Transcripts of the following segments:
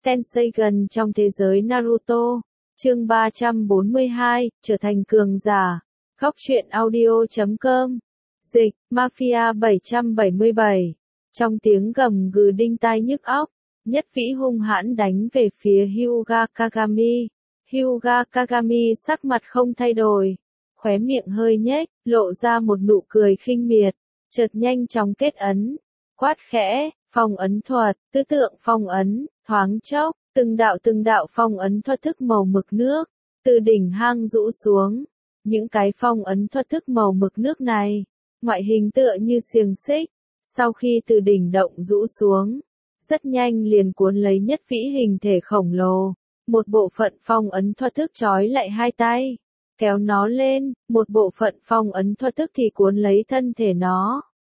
Tenseigan trong thế giới Naruto. Chương 342, trở thành cường giả. Góc truyện audio.com. Dịch, Mafia 777. Trong tiếng gầm gừ đinh tai nhức óc, Nhất Vĩ hung hãn đánh về phía Hyuga Kagami. Hyuga Kagami sắc mặt không thay đổi, khóe miệng hơi nhếch, lộ ra một nụ cười khinh miệt, chợt nhanh chóng kết ấn, quát khẽ, phong ấn thuật, tứ tượng phong ấn, thoáng chốc, từng đạo phong ấn thuật thức màu mực nước, từ đỉnh hang rũ xuống. Những cái phong ấn thuật thức màu mực nước này, ngoại hình tựa như xiềng xích, sau khi từ đỉnh động rũ xuống, rất nhanh liền cuốn lấy Nhất Vĩ hình thể khổng lồ. Một bộ phận phong ấn thuật thức trói lại hai tay, kéo nó lên, một bộ phận phong ấn thuật thức thì cuốn lấy thân thể nó,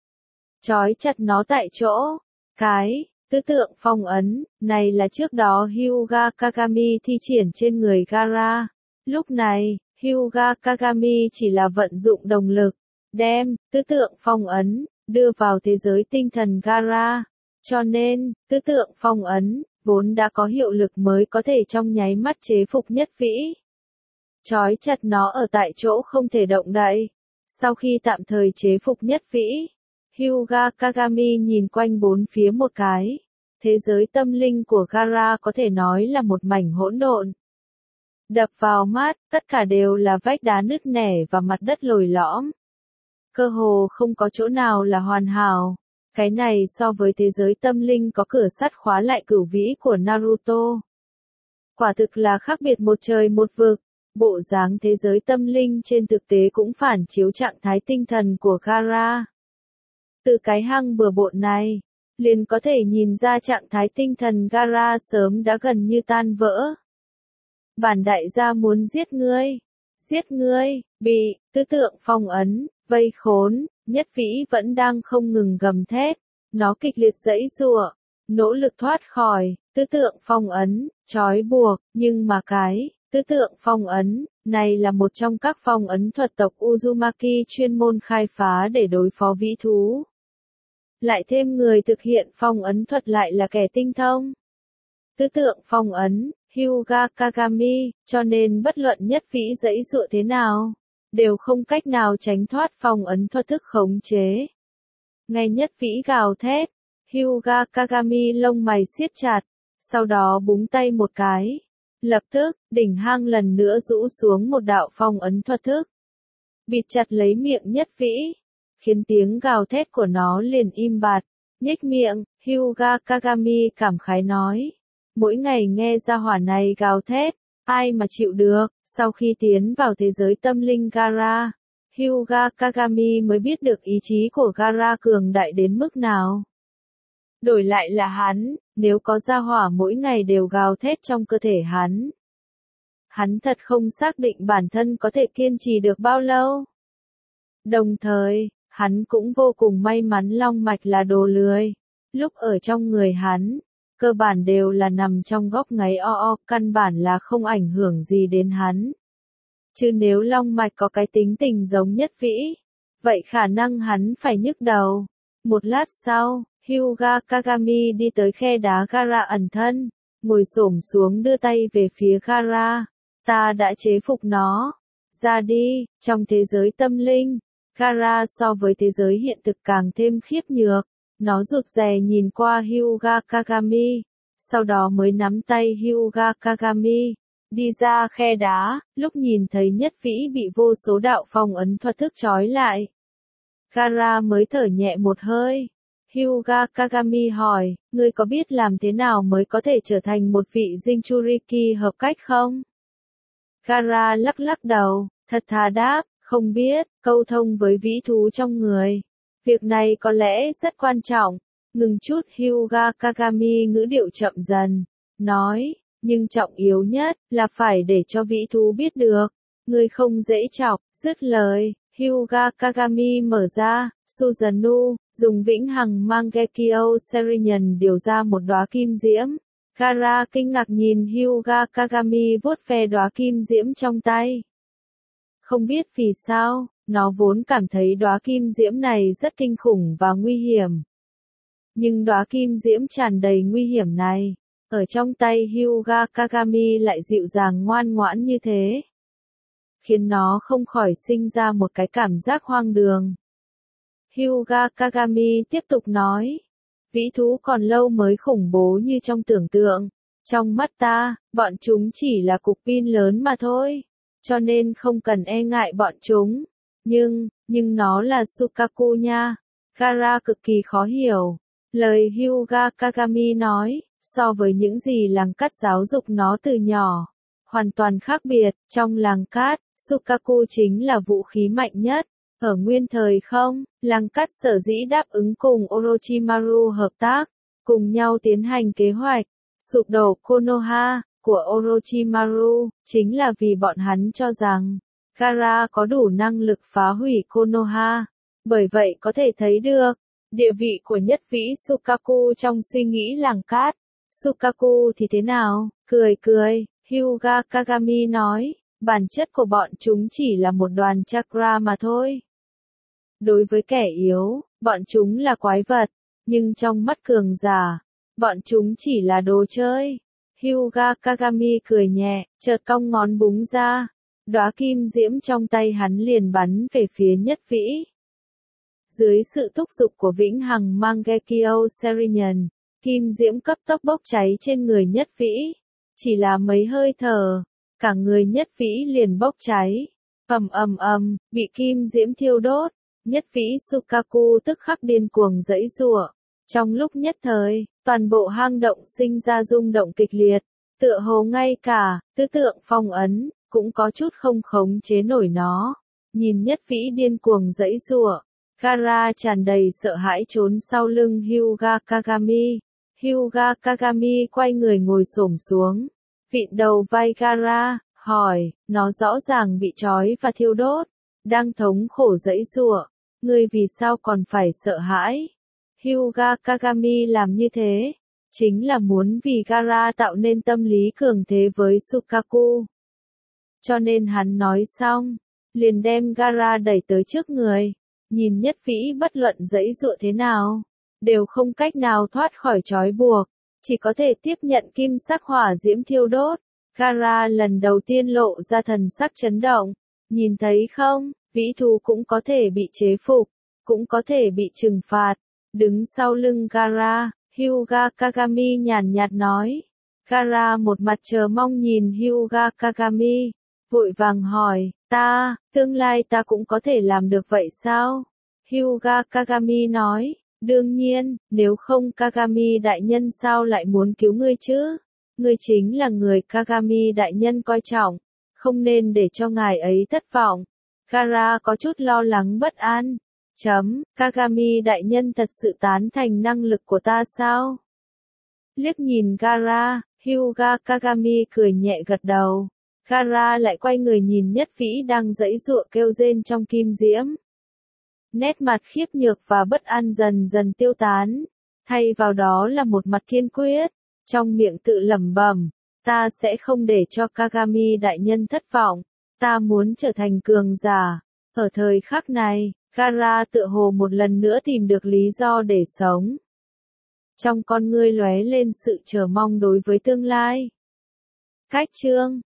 trói chặt nó tại chỗ. Cái tứ tượng phong ấn này là trước đó Hyuga Kagami thi triển trên người Gaara. Lúc này, Hyuga Kagami chỉ là vận dụng đồng lực, đem tứ tượng phong ấn đưa vào thế giới tinh thần Gaara. Cho nên, tứ tượng phong ấn vốn đã có hiệu lực mới có thể trong nháy mắt chế phục Nhất Vĩ, trói chặt nó ở tại chỗ không thể động đậy. Sau khi tạm thời chế phục Nhất Vĩ, Hyuga Kagami nhìn quanh bốn phía một cái. Thế giới tâm linh của Gaara có thể nói là một mảnh hỗn độn. Đập vào mắt, tất cả đều là vách đá nứt nẻ và mặt đất lồi lõm. Cơ hồ không có chỗ nào là hoàn hảo. Cái này so với thế giới tâm linh có cửa sắt khóa lại cửu vĩ của Naruto, quả thực là khác biệt một trời một vực. Bộ dáng thế giới tâm linh trên thực tế cũng phản chiếu trạng thái tinh thần của Gaara. Từ cái hang bừa bộn này, liền có thể nhìn ra trạng thái tinh thần Gaara sớm đã gần như tan vỡ. Bản đại gia muốn giết ngươi, bị tứ tượng phong ấn, vây khốn. Nhất Vĩ vẫn đang không ngừng gầm thét, nó kịch liệt giãy giụa, nỗ lực thoát khỏi tứ tượng phong ấn, trói buộc, nhưng mà cái tứ tượng phong ấn này là một trong các phong ấn thuật tộc Uzumaki chuyên môn khai phá để đối phó vĩ thú. Lại thêm người thực hiện phong ấn thuật lại là kẻ tinh thông tứ tượng phong ấn, Hyuga Kagami, cho nên bất luận Nhất Vĩ giãy giụa thế nào, đều không cách nào tránh thoát phong ấn thuật thức khống chế. Ngay Nhất Vĩ gào thét, Hyuga Kagami lông mày siết chặt, sau đó búng tay một cái. Lập tức, đỉnh hang lần nữa rũ xuống một đạo phong ấn thuật thức, bịt chặt lấy miệng Nhất Vĩ, khiến tiếng gào thét của nó liền im bặt. Nhếch miệng, Hyuga Kagami cảm khái nói, mỗi ngày nghe ra hỏa này gào thét, ai mà chịu được. Sau khi tiến vào thế giới tâm linh Gaara, Hyuga Kagami mới biết được ý chí của Gaara cường đại đến mức nào. Đổi lại là hắn, nếu có gia hỏa mỗi ngày đều gào thét trong cơ thể hắn thật không xác định bản thân có thể kiên trì được bao lâu. Đồng thời, hắn cũng vô cùng may mắn long mạch là đồ lười. Lúc ở trong người hắn, cơ bản đều là nằm trong góc ngáy căn bản là không ảnh hưởng gì đến hắn. Chứ nếu long mạch có cái tính tình giống Nhất Vĩ, vậy khả năng hắn phải nhức đầu. Một lát sau, Hyuga Kagami đi tới khe đá Gaara ẩn thân, ngồi xổm xuống đưa tay về phía Gaara. Ta đã chế phục nó. Ra đi. Trong thế giới tâm linh, Gaara so với thế giới hiện thực càng thêm khiếp nhược. Nó rụt rè nhìn qua Hyuga Kagami, sau đó mới nắm tay Hyuga Kagami, đi ra khe đá. Lúc nhìn thấy Nhất Vĩ bị vô số đạo phong ấn thuật thức trói lại, Gaara mới thở nhẹ một hơi. Hyuga Kagami hỏi, ngươi có biết làm thế nào mới có thể trở thành một vị Jinchuriki hợp cách không? Gaara lắc lắc đầu, thật thà đáp, không biết. Câu thông với vĩ thú trong người, việc này có lẽ rất quan trọng. Ngừng chút, Hyuga Kagami ngữ điệu chậm dần, nói, nhưng trọng yếu nhất là phải để cho vĩ thú biết được, ngươi không dễ chọc. Dứt lời, Hyuga Kagami mở ra Susanoo, dùng vĩnh hằng Mangekyo Serenian điều ra một đóa kim diễm. Gaara kinh ngạc nhìn Hyuga Kagami vuốt ve đóa kim diễm trong tay. Không biết vì sao, nó vốn cảm thấy đóa kim diễm này rất kinh khủng và nguy hiểm. Nhưng đóa kim diễm tràn đầy nguy hiểm này, ở trong tay Hyuga Kagami lại dịu dàng ngoan ngoãn như thế, khiến nó không khỏi sinh ra một cái cảm giác hoang đường. Hyuga Kagami tiếp tục nói, vĩ thú còn lâu mới khủng bố như trong tưởng tượng. Trong mắt ta, bọn chúng chỉ là cục pin lớn mà thôi, cho nên không cần e ngại bọn chúng. Nhưng nó là Sukaku nha. Gaara cực kỳ khó hiểu. Lời Hyuga Kagami nói, so với những gì làng cát giáo dục nó từ nhỏ, hoàn toàn khác biệt. Trong làng cát, Sukaku chính là vũ khí mạnh nhất. Ở nguyên thời không, làng cát sở dĩ đáp ứng cùng Orochimaru hợp tác, cùng nhau tiến hành kế hoạch sụp đổ Konoha của Orochimaru, chính là vì bọn hắn cho rằng Gaara có đủ năng lực phá hủy Konoha. Bởi vậy có thể thấy được địa vị của nhất vĩ Sukaku trong suy nghĩ làng cát. Sukaku thì thế nào? Cười, Hyuga Kagami nói, bản chất của bọn chúng chỉ là một đoàn chakra mà thôi. Đối với kẻ yếu, bọn chúng là quái vật, nhưng trong mắt cường giả, bọn chúng chỉ là đồ chơi. Hyuga Kagami cười nhẹ, chợt cong ngón búng ra, đóa kim diễm trong tay hắn liền bắn về phía nhất vĩ. Dưới sự thúc giục của vĩnh hằng Mangekyo Serenian, kim diễm cấp tốc bốc cháy trên người nhất vĩ. Chỉ là mấy hơi thở, cả người nhất vĩ liền bốc cháy. Ầm, bị kim diễm thiêu đốt. Nhất vĩ Sukaku tức khắc điên cuồng giãy giụa. Trong lúc nhất thời, toàn bộ hang động sinh ra rung động kịch liệt, tựa hồ ngay cả tứ tượng phong ấn cũng có chút không khống chế nổi nó. Nhìn nhất vĩ điên cuồng giãy giụa, Gaara tràn đầy sợ hãi trốn sau lưng Hyuga Kagami. Hyuga Kagami quay người ngồi xổm xuống, vịn đầu vai Gaara, hỏi, nó rõ ràng bị trói và thiêu đốt, đang thống khổ giãy giụa, ngươi vì sao còn phải sợ hãi? Hyuga Kagami làm như thế, chính là muốn vì Gaara tạo nên tâm lý cường thế với Sukaku. Cho nên hắn nói xong, liền đem Gaara đẩy tới trước người, nhìn nhất vĩ bất luận giãy giụa thế nào, đều không cách nào thoát khỏi trói buộc, chỉ có thể tiếp nhận kim sắc hỏa diễm thiêu đốt. Gaara lần đầu tiên lộ ra thần sắc chấn động, nhìn thấy không, vĩ thú cũng có thể bị chế phục, cũng có thể bị trừng phạt. Đứng sau lưng Gaara, Hyuga Kagami nhàn nhạt nói. Gaara một mặt chờ mong nhìn Hyuga Kagami, vội vàng hỏi, tương lai ta cũng có thể làm được vậy sao? Hyuga Kagami nói, đương nhiên, nếu không Kagami đại nhân sao lại muốn cứu ngươi chứ? Ngươi chính là người Kagami đại nhân coi trọng, không nên để cho ngài ấy thất vọng. Gaara có chút lo lắng bất an. Kagami đại nhân thật sự tán thành năng lực của ta sao? Liếc nhìn Gaara, Hyuga Kagami cười nhẹ gật đầu. Gaara lại quay người nhìn nhất vĩ đang giãy giụa kêu rên trong kim diễm. Nét mặt khiếp nhược và bất an dần dần tiêu tán, thay vào đó là một mặt kiên quyết, trong miệng tự lẩm bẩm, ta sẽ không để cho Kagami đại nhân thất vọng, ta muốn trở thành cường giả. Ở thời khắc này, Gaara tựa hồ một lần nữa tìm được lý do để sống. Trong con ngươi lóe lên sự chờ mong đối với tương lai. Cách chương